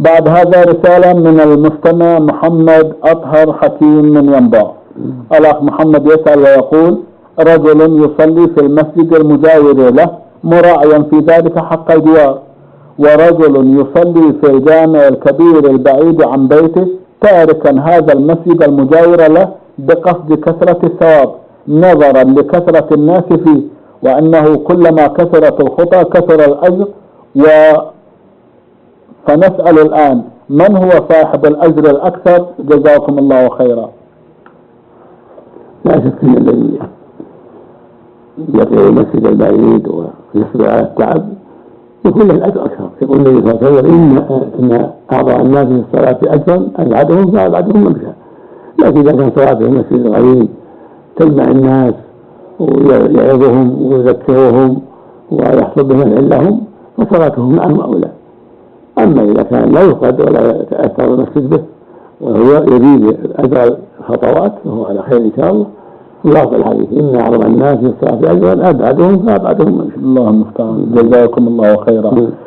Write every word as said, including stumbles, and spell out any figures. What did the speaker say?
بعد هذا رسالة من المستمع محمد أطهر حكيم من ينبع. الأخ محمد يسأل ويقول: رجل يصلي في المسجد المجاور له مراعيا في ذلك حق الجوار، ورجل يصلي في الجامع الكبير البعيد عن بيته تاركا هذا المسجد المجاور له بقصد كثرة الثواب نظرا لكثرة الناس فيه، وأنه كلما كثرت الخطى كثر الأجر. و فنسأل الآن: من هو صاحب الأجر الأكثر؟ جزاكم الله خيرا. لا شك أن الذي يقول المسجد البعيد ويصبر على التعب يكون له الأجر أكثر. يقول النبي صلى الله عليه وسلم: إن إن أعظم الناس في الصلاة أجرا أبعدهم فأبعدهم ممشى. لكن إذا كان صلاة في المسجد الغريب تجمع الناس ويعظهم ويذكرهم ويحصل بنفع لهم فصلاتهم معهم أولى. أما إذا كان لا يفقد ولا يتأثر المسجد به وهو يزيد أجر الخطوات فهو على خير إن شاء الله. ويعطي الحديث: إن أعظم الناس في الصلاة أجرا أبعدهم فأبعدهم ممشى. الله المستعان. جزاكم الله خيرا.